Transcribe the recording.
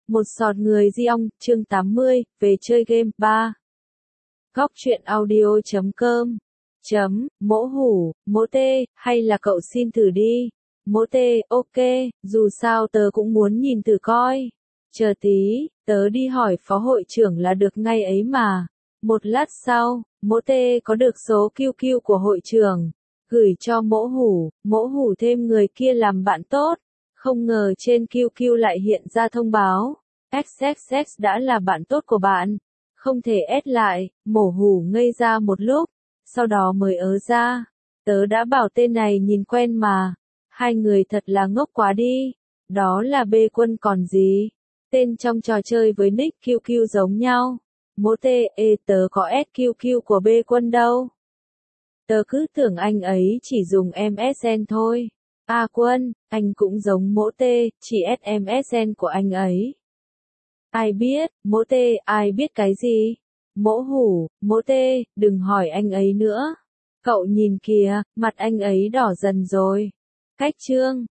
Một sọt người di ong, chương 80, về chơi game, 3. Góc truyện audio.com Mỗ hủ, mỗ tê, hay là cậu xin thử đi. Mỗ tê, ok, dù sao tớ cũng muốn nhìn thử coi. Chờ tí, tớ đi hỏi phó hội trưởng là được ngay ấy mà. Một lát sau, mỗ tê có được số QQ của hội trưởng, gửi cho mỗ hủ thêm người kia làm bạn tốt. Không ngờ trên QQ lại hiện ra thông báo, XXX đã là bạn tốt của bạn, không thể add lại. Mỗ hủ ngây ra một lúc, sau đó mới ớ ra, tớ đã bảo tên này nhìn quen mà, hai người thật là ngốc quá đi, đó là B Quân còn gì, tên trong trò chơi với nick QQ giống nhau. Mỗ tê, tớ có add QQ của B Quân đâu. Tớ cứ tưởng anh ấy chỉ dùng MSN thôi. A Quân, anh cũng giống mỗ tê, chỉ add MSN của anh ấy. Ai biết, mỗ tê, ai biết cái gì? Mỗ hủ, mỗ tê, đừng hỏi anh ấy nữa. Cậu nhìn kìa, mặt anh ấy đỏ dần rồi. Cách chương,